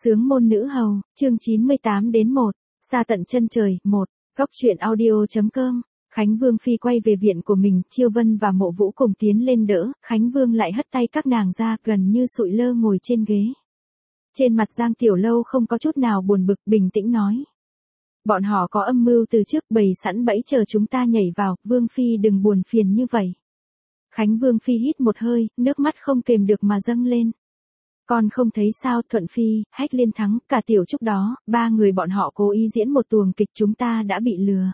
Sướng môn nữ hầu, chương 98 đến 1, xa tận chân trời, 1, góc truyện audio.com. Khánh Vương Phi quay về viện của mình, Chiêu Vân và Mộ Vũ cùng tiến lên đỡ, Khánh Vương lại hất tay các nàng ra, gần như sụi lơ ngồi trên ghế. Trên mặt Giang Tiểu Lâu không có chút nào buồn bực, bình tĩnh nói. Bọn họ có âm mưu từ trước, bày sẵn bẫy chờ chúng ta nhảy vào, Vương Phi đừng buồn phiền như vậy. Khánh Vương Phi hít một hơi, nước mắt không kềm được mà dâng lên. Con không thấy sao, Thuận Phi, Hách Liên Thắng, cả Tiểu Trúc đó, ba người bọn họ cố ý diễn một tuồng kịch, chúng ta đã bị lừa.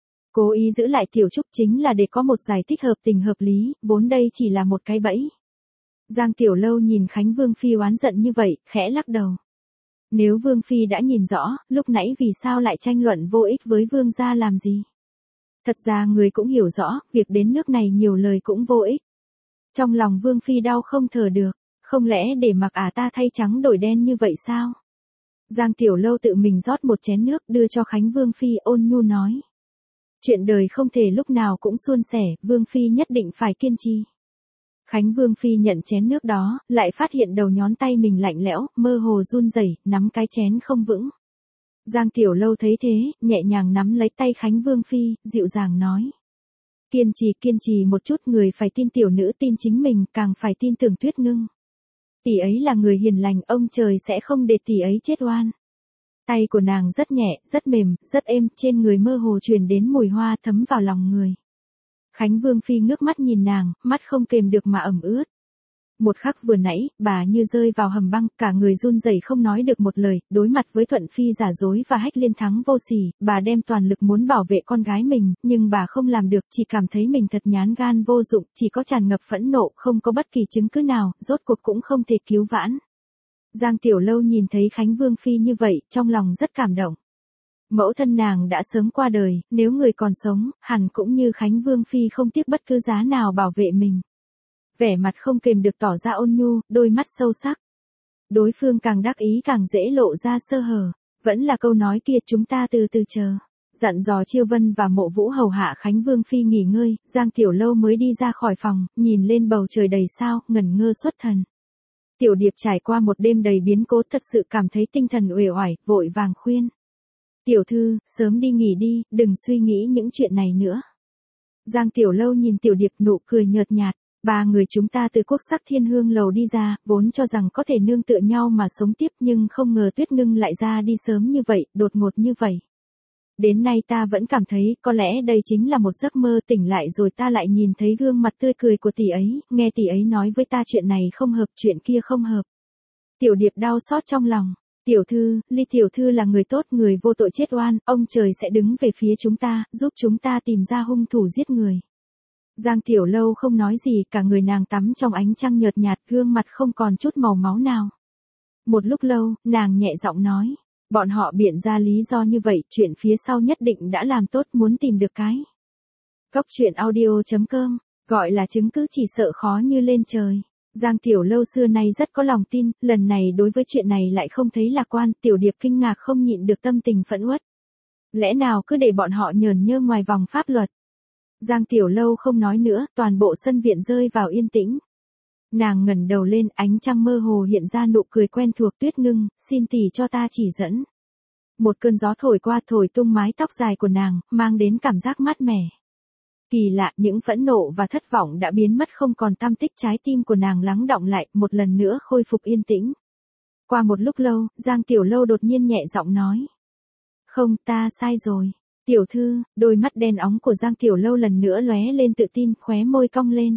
Cố ý giữ lại Tiểu Trúc chính là để có một giải thích hợp tình hợp lý, vốn đây chỉ là một cái bẫy. Giang Tiểu Lâu nhìn Khánh Vương Phi oán giận như vậy, khẽ lắc đầu. Nếu Vương Phi đã nhìn rõ, lúc nãy vì sao lại tranh luận vô ích với Vương gia làm gì? Thật ra người cũng hiểu rõ, việc đến nước này nhiều lời cũng vô ích. Trong lòng Vương Phi đau không thở được. Không lẽ để mặc ta thay trắng đổi đen như vậy sao? Giang Tiểu Lâu tự mình rót một chén nước đưa cho Khánh Vương Phi, ôn nhu nói. Chuyện đời không thể lúc nào cũng suôn sẻ, Vương Phi nhất định phải kiên trì. Khánh Vương Phi nhận chén nước đó, lại phát hiện đầu ngón tay mình lạnh lẽo, mơ hồ run rẩy, nắm cái chén không vững. Giang Tiểu Lâu thấy thế, nhẹ nhàng nắm lấy tay Khánh Vương Phi, dịu dàng nói. Kiên trì một chút, người phải tin tiểu nữ, tin chính mình, càng phải tin tưởng Tuyết Ngưng. Tỷ ấy là người hiền lành, ông trời sẽ không để tỷ ấy chết oan. Tay của nàng rất nhẹ, rất mềm, rất êm, trên người mơ hồ truyền đến mùi hoa thấm vào lòng người. Khánh Vương Phi ngước mắt nhìn nàng, mắt không kềm được mà ẩm ướt. Một khắc vừa nãy, bà như rơi vào hầm băng, cả người run rẩy không nói được một lời, đối mặt với Thuận Phi giả dối và Hách Liên Thắng vô sỉ, bà đem toàn lực muốn bảo vệ con gái mình, nhưng bà không làm được, chỉ cảm thấy mình thật nhán gan vô dụng, chỉ có tràn ngập phẫn nộ, không có bất kỳ chứng cứ nào, rốt cuộc cũng không thể cứu vãn. Giang Tiểu Lâu nhìn thấy Khánh Vương Phi như vậy, trong lòng rất cảm động. Mẫu thân nàng đã sớm qua đời, nếu người còn sống, hẳn cũng như Khánh Vương Phi không tiếc bất cứ giá nào bảo vệ mình. Vẻ mặt không kềm được tỏ ra ôn nhu, đôi mắt sâu sắc. Đối phương càng đắc ý càng dễ lộ ra sơ hở. Vẫn là câu nói kia, chúng ta từ từ chờ. Dặn dò Chiêu Vân và Mộ Vũ hầu hạ Khánh Vương Phi nghỉ ngơi, Giang Tiểu Lâu mới đi ra khỏi phòng, nhìn lên bầu trời đầy sao, ngẩn ngơ xuất thần. Tiểu Điệp trải qua một đêm đầy biến cố thật sự cảm thấy tinh thần uể oải, vội vàng khuyên. Tiểu thư, sớm đi nghỉ đi, đừng suy nghĩ những chuyện này nữa. Giang Tiểu Lâu nhìn Tiểu Điệp nụ cười nhợt nhạt. Ba người chúng ta từ Quốc Sắc Thiên Hương lầu đi ra, vốn cho rằng có thể nương tựa nhau mà sống tiếp, nhưng không ngờ Tuyết Ngưng lại ra đi sớm như vậy, đột ngột như vậy. Đến nay ta vẫn cảm thấy, có lẽ đây chính là một giấc mơ, tỉnh lại rồi ta lại nhìn thấy gương mặt tươi cười của tỷ ấy, nghe tỷ ấy nói với ta chuyện này không hợp, chuyện kia không hợp. Tiểu Điệp đau xót trong lòng. Tiểu thư, Ly tiểu thư là người tốt, người vô tội chết oan, ông trời sẽ đứng về phía chúng ta, giúp chúng ta tìm ra hung thủ giết người. Giang Tiểu Lâu không nói gì, cả người nàng tắm trong ánh trăng nhợt nhạt, gương mặt không còn chút màu máu nào. Một lúc lâu, nàng nhẹ giọng nói, bọn họ biện ra lý do như vậy, chuyện phía sau nhất định đã làm tốt, muốn tìm được cái. Góc truyện audio.com, gọi là chứng cứ chỉ sợ khó như lên trời. Giang Tiểu Lâu xưa nay rất có lòng tin, lần này đối với chuyện này lại không thấy lạc quan, Tiểu Điệp kinh ngạc không nhịn được tâm tình phẫn uất. Lẽ nào cứ để bọn họ nhờn nhơ ngoài vòng pháp luật? Giang Tiểu Lâu không nói nữa, toàn bộ sân viện rơi vào yên tĩnh. Nàng ngẩng đầu lên, ánh trăng mơ hồ hiện ra nụ cười quen thuộc. Tuyết Ngưng, xin tỷ cho ta chỉ dẫn. Một cơn gió thổi qua, thổi tung mái tóc dài của nàng, mang đến cảm giác mát mẻ. Kỳ lạ, những phẫn nộ và thất vọng đã biến mất không còn tăm tích, trái tim của nàng lắng đọng lại, một lần nữa khôi phục yên tĩnh. Qua một lúc lâu, Giang Tiểu Lâu đột nhiên nhẹ giọng nói. Không, ta sai rồi. Tiểu thư, đôi mắt đen óng của Giang Tiểu Lâu lần nữa lóe lên tự tin, khóe môi cong lên.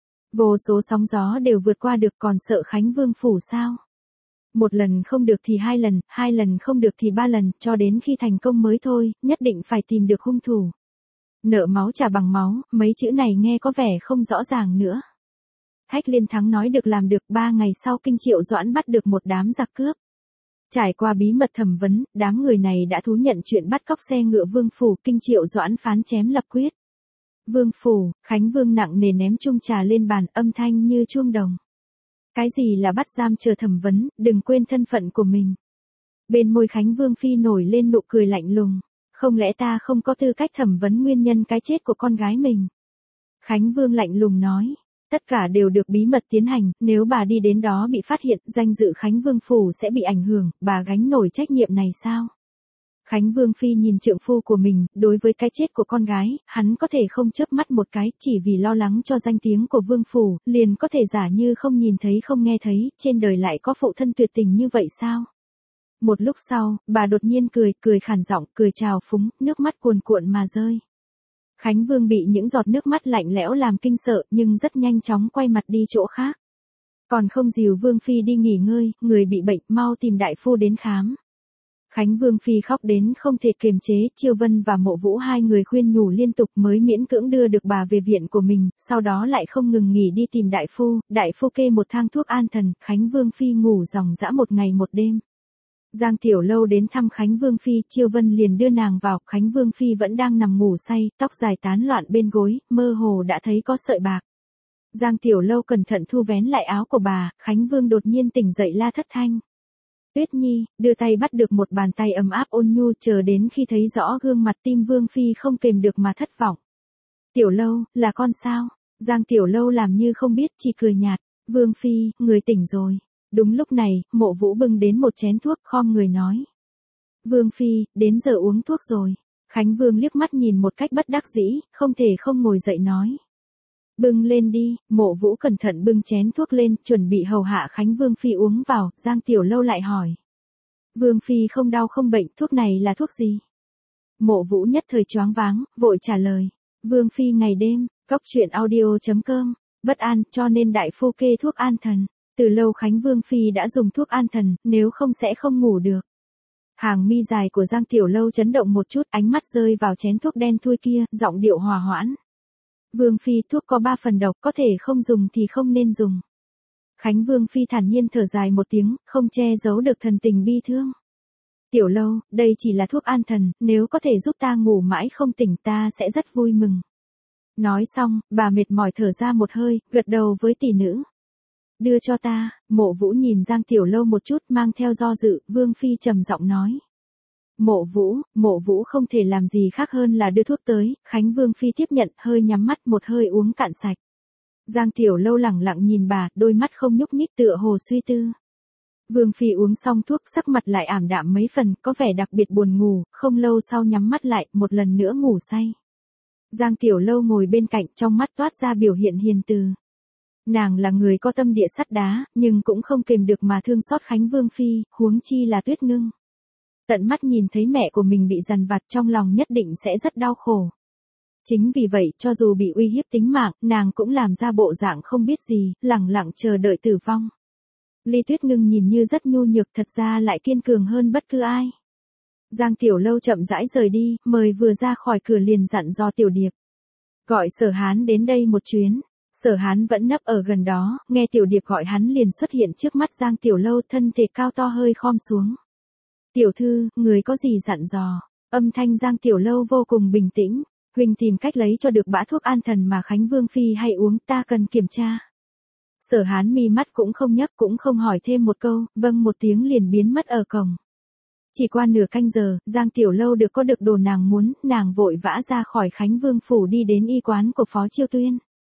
Vô số sóng gió đều vượt qua được, còn sợ Khánh Vương phủ sao? Một lần không được thì hai lần không được thì ba lần, cho đến khi thành công mới thôi, nhất định phải tìm được hung thủ. Nợ máu trả bằng máu, mấy chữ này nghe có vẻ không rõ ràng nữa. Hách Liên Thắng nói được làm được, 3 ngày sau Kinh Triệu Doãn bắt được một đám giặc cướp. Trải qua bí mật thẩm vấn, đám người này đã thú nhận chuyện bắt cóc xe ngựa Vương phủ, Kinh Triệu Doãn phán chém lập quyết. Vương phủ, Khánh Vương nặng nề ném chung trà lên bàn, âm thanh như chuông đồng. Cái gì là bắt giam chờ thẩm vấn, đừng quên thân phận của mình. Bên môi Khánh Vương Phi nổi lên nụ cười lạnh lùng. Không lẽ ta không có tư cách thẩm vấn nguyên nhân cái chết của con gái mình? Khánh Vương lạnh lùng nói. Tất cả đều được bí mật tiến hành, nếu bà đi đến đó bị phát hiện, danh dự Khánh Vương Phủ sẽ bị ảnh hưởng, bà gánh nổi trách nhiệm này sao? Khánh Vương Phi nhìn trượng phu của mình, đối với cái chết của con gái, hắn có thể không chớp mắt một cái, chỉ vì lo lắng cho danh tiếng của Vương Phủ, liền có thể giả như không nhìn thấy không nghe thấy, trên đời lại có phụ thân tuyệt tình như vậy sao? Một lúc sau, bà đột nhiên cười khản giọng, cười trào phúng, nước mắt cuồn cuộn mà rơi. Khánh Vương bị những giọt nước mắt lạnh lẽo làm kinh sợ, nhưng rất nhanh chóng quay mặt đi chỗ khác. Còn không dìu Vương Phi đi nghỉ ngơi, người bị bệnh, mau tìm đại phu đến khám. Khánh Vương Phi khóc đến không thể kiềm chế, Chiêu Vân và Mộ Vũ hai người khuyên nhủ liên tục mới miễn cưỡng đưa được bà về viện của mình, sau đó lại không ngừng nghỉ đi tìm đại phu kê một thang thuốc an thần, Khánh Vương Phi ngủ ròng rã một ngày một đêm. Giang Tiểu Lâu đến thăm Khánh Vương Phi, Chiêu Vân liền đưa nàng vào, Khánh Vương Phi vẫn đang nằm ngủ say, tóc dài tán loạn bên gối, mơ hồ đã thấy có sợi bạc. Giang Tiểu Lâu cẩn thận thu vén lại áo của bà, Khánh Vương đột nhiên tỉnh dậy la thất thanh. Tuyết Nhi, đưa tay bắt được một bàn tay ấm áp ôn nhu, chờ đến khi thấy rõ gương mặt tim Vương Phi không kềm được mà thất vọng. Tiểu Lâu, là con sao? Giang Tiểu Lâu làm như không biết, chỉ cười nhạt. Vương Phi, người tỉnh rồi. Đúng lúc này, Mộ Vũ bưng đến một chén thuốc, khom người nói. Vương Phi, đến giờ uống thuốc rồi. Khánh Vương liếc mắt nhìn một cách bất đắc dĩ, không thể không ngồi dậy nói. Bưng lên đi, Mộ Vũ cẩn thận bưng chén thuốc lên, chuẩn bị hầu hạ Khánh Vương Phi uống vào, Giang Tiểu Lâu lại hỏi. Vương Phi không đau không bệnh, thuốc này là thuốc gì? Mộ Vũ nhất thời choáng váng, vội trả lời. Vương Phi ngày đêm, goctruyện.audio.com, bất an, cho nên đại phu kê thuốc an thần. Từ lâu Khánh Vương Phi đã dùng thuốc an thần, nếu không sẽ không ngủ được. Hàng mi dài của Giang Tiểu Lâu chấn động một chút, ánh mắt rơi vào chén thuốc đen thui kia, giọng điệu hòa hoãn. Vương Phi, thuốc có 3 phần độc, có thể không dùng thì không nên dùng. Khánh Vương Phi thản nhiên thở dài một tiếng, không che giấu được thần tình bi thương. Tiểu Lâu, đây chỉ là thuốc an thần, nếu có thể giúp ta ngủ mãi không tỉnh ta sẽ rất vui mừng. Nói xong, bà mệt mỏi thở ra một hơi, gật đầu với tỷ nữ. Đưa cho ta, Mộ Vũ nhìn Giang Tiểu Lâu một chút mang theo do dự, Vương Phi trầm giọng nói. Mộ Vũ không thể làm gì khác hơn là đưa thuốc tới, Khánh Vương Phi tiếp nhận, hơi nhắm mắt một hơi uống cạn sạch. Giang Tiểu Lâu lẳng lặng nhìn bà, đôi mắt không nhúc nhích tựa hồ suy tư. Vương Phi uống xong thuốc sắc mặt lại ảm đạm mấy phần, có vẻ đặc biệt buồn ngủ, không lâu sau nhắm mắt lại, một lần nữa ngủ say. Giang Tiểu Lâu ngồi bên cạnh trong mắt toát ra biểu hiện hiền từ. Nàng là người có tâm địa sắt đá, nhưng cũng không kềm được mà thương xót Khánh Vương Phi, huống chi là Tuyết Ngưng. Tận mắt nhìn thấy mẹ của mình bị dằn vặt trong lòng nhất định sẽ rất đau khổ. Chính vì vậy, cho dù bị uy hiếp tính mạng, nàng cũng làm ra bộ dạng không biết gì, lẳng lặng chờ đợi tử vong. Ly Tuyết Ngưng nhìn như rất nhu nhược, thật ra lại kiên cường hơn bất cứ ai. Giang Tiểu Lâu chậm rãi rời đi, mời vừa ra khỏi cửa liền dặn dò Tiểu Điệp. Gọi Sở Hán đến đây một chuyến. Sở Hán vẫn nấp ở gần đó, nghe Tiểu Điệp gọi hắn liền xuất hiện trước mắt Giang Tiểu Lâu, thân thể cao to hơi khom xuống. Tiểu thư, người có gì dặn dò? Âm thanh Giang Tiểu Lâu vô cùng bình tĩnh. Huynh tìm cách lấy cho được bã thuốc an thần mà Khánh Vương Phi hay uống, ta cần kiểm tra. Sở Hán mi mắt cũng không nhấc, cũng không hỏi thêm một câu, vâng một tiếng liền biến mất ở cổng. Chỉ qua nửa canh giờ, Giang Tiểu Lâu có được đồ nàng muốn, nàng vội vã ra khỏi Khánh Vương Phủ đi đến y quán của Phó Chiêu Tuyên.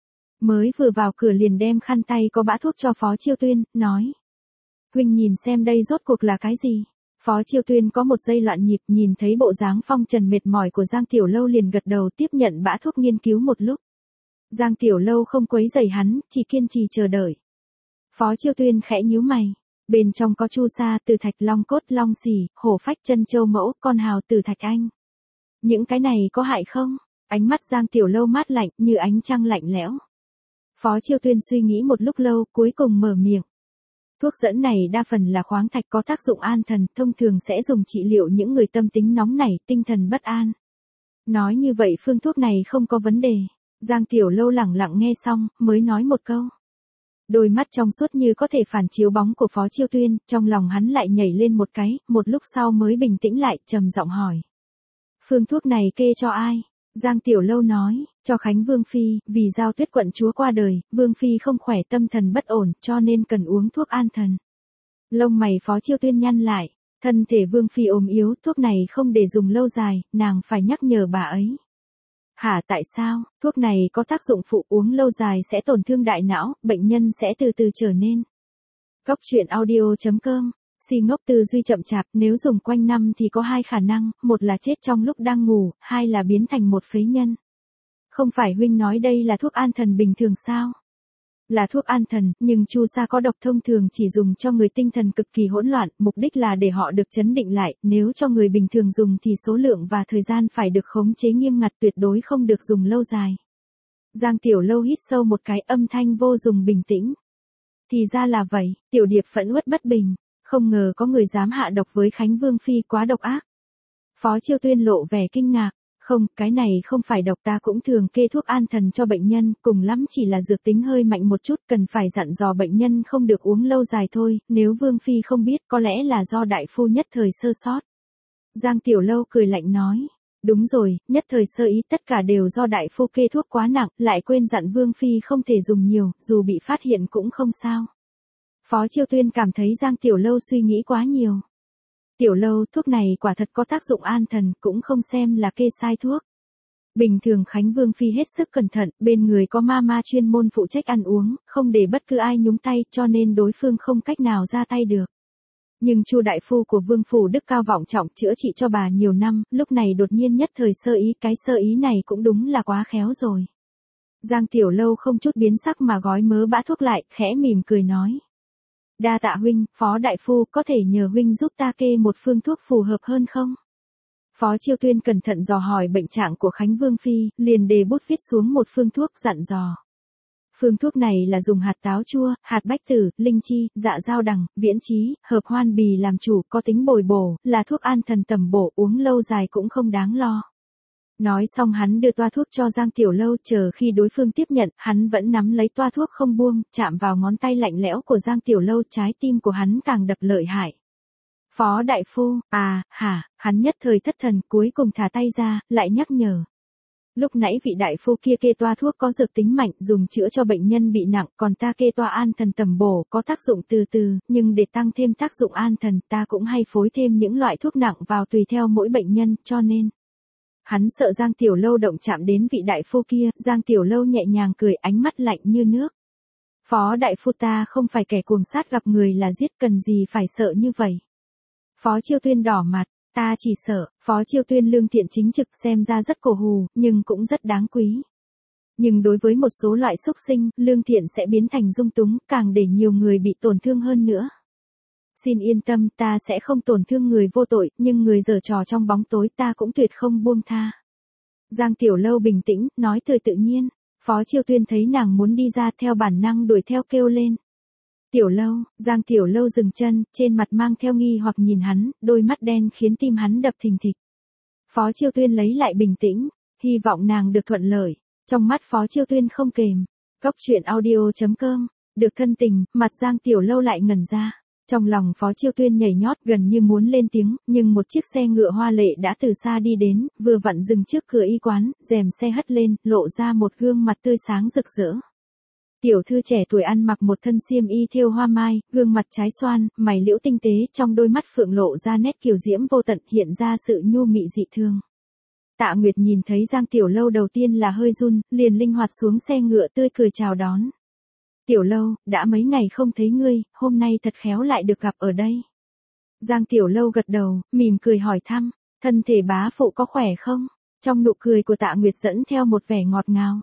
Mới vừa vào cửa liền đem khăn tay có bã thuốc cho Phó Chiêu Tuyên, nói. Huynh nhìn xem đây rốt cuộc là cái gì? Phó Chiêu Tuyên có một giây loạn nhịp, nhìn thấy bộ dáng phong trần mệt mỏi của Giang Tiểu Lâu liền gật đầu tiếp nhận bã thuốc nghiên cứu một lúc. Giang Tiểu Lâu không quấy rầy hắn, chỉ kiên trì chờ đợi. Phó Chiêu Tuyên khẽ nhíu mày. Bên trong có chu sa, từ thạch, long cốt, long xỉ, hổ phách, chân châu mẫu, con hào, từ thạch anh. Những cái này có hại không? Ánh mắt Giang Tiểu Lâu mát lạnh, như ánh trăng lạnh lẽo. Phó Chiêu Tuyên suy nghĩ một lúc lâu, cuối cùng mở miệng. Thuốc dẫn này đa phần là khoáng thạch có tác dụng an thần, thông thường sẽ dùng trị liệu những người tâm tính nóng nảy, tinh thần bất an. Nói như vậy phương thuốc này không có vấn đề. Giang Tiểu Lâu lẳng lặng nghe xong, mới nói một câu. Đôi mắt trong suốt như có thể phản chiếu bóng của Phó Chiêu Tuyên, trong lòng hắn lại nhảy lên một cái, một lúc sau mới bình tĩnh lại, trầm giọng hỏi. Phương thuốc này kê cho ai? Giang Tiểu Lâu nói, cho Khánh Vương Phi, vì Giao Tuyết quận chúa qua đời, Vương Phi không khỏe tâm thần bất ổn, cho nên cần uống thuốc an thần. Lông mày Phó Chiêu Tuyên nhăn lại, thân thể Vương Phi ốm yếu, thuốc này không để dùng lâu dài, nàng phải nhắc nhở bà ấy. Hả, tại sao? Thuốc này có tác dụng phụ, uống lâu dài sẽ tổn thương đại não, bệnh nhân sẽ từ từ trở nên. Góc truyện audio.com. Si ngốc tư duy chậm chạp, nếu dùng quanh năm thì có hai khả năng, một là chết trong lúc đang ngủ, hai là biến thành một phế nhân. Không phải huynh nói đây là thuốc an thần bình thường sao? Là thuốc an thần, nhưng chu sa có độc, thông thường chỉ dùng cho người tinh thần cực kỳ hỗn loạn, mục đích là để họ được chấn định lại, nếu cho người bình thường dùng thì số lượng và thời gian phải được khống chế nghiêm ngặt, tuyệt đối không được dùng lâu dài. Giang Tiểu Lâu hít sâu một cái, âm thanh vô cùng bình tĩnh. Thì ra là vậy, Tiểu Điệp phẫn uất bất bình, không ngờ có người dám hạ độc với Khánh Vương Phi, quá độc ác. Phó Chiêu Tuyên lộ vẻ kinh ngạc. Không, cái này không phải độc, ta cũng thường kê thuốc an thần cho bệnh nhân, cùng lắm chỉ là dược tính hơi mạnh một chút, cần phải dặn dò bệnh nhân không được uống lâu dài thôi, nếu Vương Phi không biết có lẽ là do đại phu nhất thời sơ sót. Giang Tiểu Lâu cười lạnh nói, đúng rồi, nhất thời sơ ý, tất cả đều do đại phu kê thuốc quá nặng, lại quên dặn Vương Phi không thể dùng nhiều, dù bị phát hiện cũng không sao. Phó Chiêu Tuyên cảm thấy Giang Tiểu Lâu suy nghĩ quá nhiều. Tiểu Lâu, thuốc này quả thật có tác dụng an thần, cũng không xem là kê sai thuốc. Bình thường Khánh Vương Phi hết sức cẩn thận, bên người có ma chuyên môn phụ trách ăn uống, không để bất cứ ai nhúng tay, cho nên đối phương không cách nào ra tay được. Nhưng Chu đại phu của Vương phủ đức cao vọng trọng, chữa trị cho bà nhiều năm, lúc này đột nhiên nhất thời sơ ý, cái sơ ý này cũng đúng là quá khéo rồi. Giang Tiểu Lâu không chút biến sắc mà gói mớ bã thuốc lại, khẽ mỉm cười nói. Đa tạ huynh, Phó đại phu, có thể nhờ huynh giúp ta kê một phương thuốc phù hợp hơn không? Phó Chiêu Tuyên cẩn thận dò hỏi bệnh trạng của Khánh Vương Phi, liền đề bút viết xuống một phương thuốc, dặn dò. Phương thuốc này là dùng hạt táo chua, hạt bách tử, linh chi, dạ dao đằng, viễn chí, hợp hoan bì làm chủ, có tính bồi bổ, là thuốc an thần tầm bổ, uống lâu dài cũng không đáng lo. Nói xong hắn đưa toa thuốc cho Giang Tiểu Lâu, chờ khi đối phương tiếp nhận, hắn vẫn nắm lấy toa thuốc không buông, chạm vào ngón tay lạnh lẽo của Giang Tiểu Lâu, trái tim của hắn càng đập lợi hại. Phó đại phu, hắn nhất thời thất thần, cuối cùng thả tay ra, lại nhắc nhở. Lúc nãy vị đại phu kia kê toa thuốc có dược tính mạnh, dùng chữa cho bệnh nhân bị nặng, còn ta kê toa an thần tầm bổ, có tác dụng từ từ, nhưng để tăng thêm tác dụng an thần, ta cũng hay phối thêm những loại thuốc nặng vào tùy theo mỗi bệnh nhân, cho nên. Hắn sợ Giang Tiểu Lâu động chạm đến vị đại phu kia, Giang Tiểu Lâu nhẹ nhàng cười, ánh mắt lạnh như nước. Phó đại phu, ta không phải kẻ cuồng sát, gặp người là giết, cần gì phải sợ như vậy. Phó Chiêu Tuyên đỏ mặt, ta chỉ sợ. Phó Chiêu Tuyên lương thiện chính trực, xem ra rất cổ hù, nhưng cũng rất đáng quý. Nhưng đối với một số loại xúc sinh, lương thiện sẽ biến thành dung túng, càng để nhiều người bị tổn thương hơn nữa. Xin yên tâm, ta sẽ không tổn thương người vô tội, nhưng người giở trò trong bóng tối ta cũng tuyệt không buông tha. Giang Tiểu Lâu bình tĩnh, nói tươi tự nhiên. Phó Chiêu Tuyên thấy nàng muốn đi ra, theo bản năng đuổi theo kêu lên. Tiểu Lâu, Giang Tiểu Lâu dừng chân, trên mặt mang theo nghi hoặc nhìn hắn, đôi mắt đen khiến tim hắn đập thình thịch. Phó Chiêu Tuyên lấy lại bình tĩnh, hy vọng nàng được thuận lợi. Trong mắt Phó Chiêu Tuyên không kềm. Góc truyện audio.com. Được thân tình, mặt Giang Tiểu Lâu lại ngẩn ra. Trong lòng Phó Chiêu Tuyên nhảy nhót, gần như muốn lên tiếng, nhưng một chiếc xe ngựa hoa lệ đã từ xa đi đến, vừa vặn dừng trước cửa y quán, rèm xe hất lên, lộ ra một gương mặt tươi sáng rực rỡ. Tiểu thư trẻ tuổi ăn mặc một thân xiêm y thêu hoa mai, gương mặt trái xoan, mày liễu tinh tế, trong đôi mắt phượng lộ ra nét kiều diễm vô tận, hiện ra sự nhu mị dị thương. Tạ Nguyệt nhìn thấy Giang Tiểu Lâu đầu tiên là hơi run, liền linh hoạt xuống xe ngựa tươi cười chào đón. Tiểu Lâu, đã mấy ngày không thấy ngươi, hôm nay thật khéo lại được gặp ở đây. Giang Tiểu Lâu gật đầu, mỉm cười hỏi thăm, thân thể bá phụ có khỏe không? Trong nụ cười của Tạ Nguyệt dẫn theo một vẻ ngọt ngào.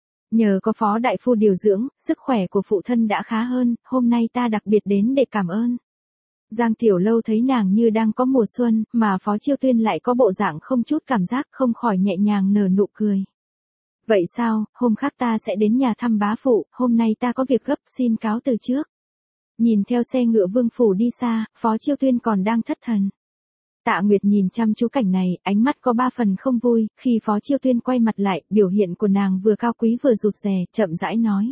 Nhờ có Phó đại phu điều dưỡng, sức khỏe của phụ thân đã khá hơn, hôm nay ta đặc biệt đến để cảm ơn. Giang Tiểu Lâu thấy nàng như đang có mùa xuân, mà Phó Chiêu Tuyên lại có bộ dạng không chút cảm giác, không khỏi nhẹ nhàng nở nụ cười. Vậy sao, hôm khác ta sẽ đến nhà thăm bá phụ, hôm nay ta có việc gấp, xin cáo từ trước. Nhìn theo xe ngựa Vương phủ đi xa, Phó Chiêu Tuyên còn đang thất thần. Tạ Nguyệt nhìn chăm chú cảnh này, ánh mắt có ba phần không vui, khi Phó Chiêu Tuyên quay mặt lại, biểu hiện của nàng vừa cao quý vừa rụt rè, chậm rãi nói.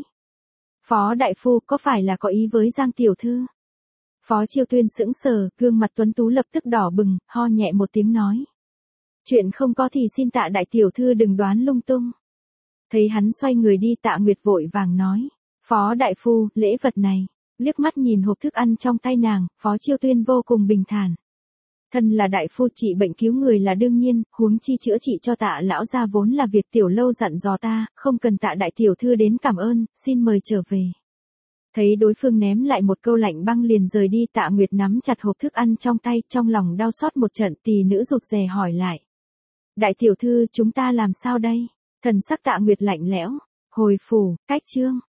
Phó đại phu, có phải là có ý với Giang tiểu thư? Phó Chiêu Tuyên sững sờ, gương mặt tuấn tú lập tức đỏ bừng, ho nhẹ một tiếng nói. Chuyện không có thì xin Tạ đại tiểu thư đừng đoán lung tung. Thấy hắn xoay người đi, Tạ Nguyệt vội vàng nói. Phó đại phu, lễ vật này. Liếc mắt nhìn hộp thức ăn trong tay nàng, Phó Chiêu Tuyên vô cùng bình thản. Thân là đại phu trị bệnh cứu người là đương nhiên, huống chi chữa trị cho Tạ lão gia vốn là việc tiểu lâu dặn dò ta, không cần Tạ đại tiểu thư đến cảm ơn, xin mời trở về. Thấy đối phương ném lại một câu lạnh băng liền rời đi, Tạ Nguyệt nắm chặt hộp thức ăn trong tay, trong lòng đau xót một trận, tỳ nữ rụt rè hỏi lại. Đại tiểu thư, chúng ta làm sao đây? Thần sắc Tạ Nguyệt lạnh lẽo, hồi phủ, cách chương.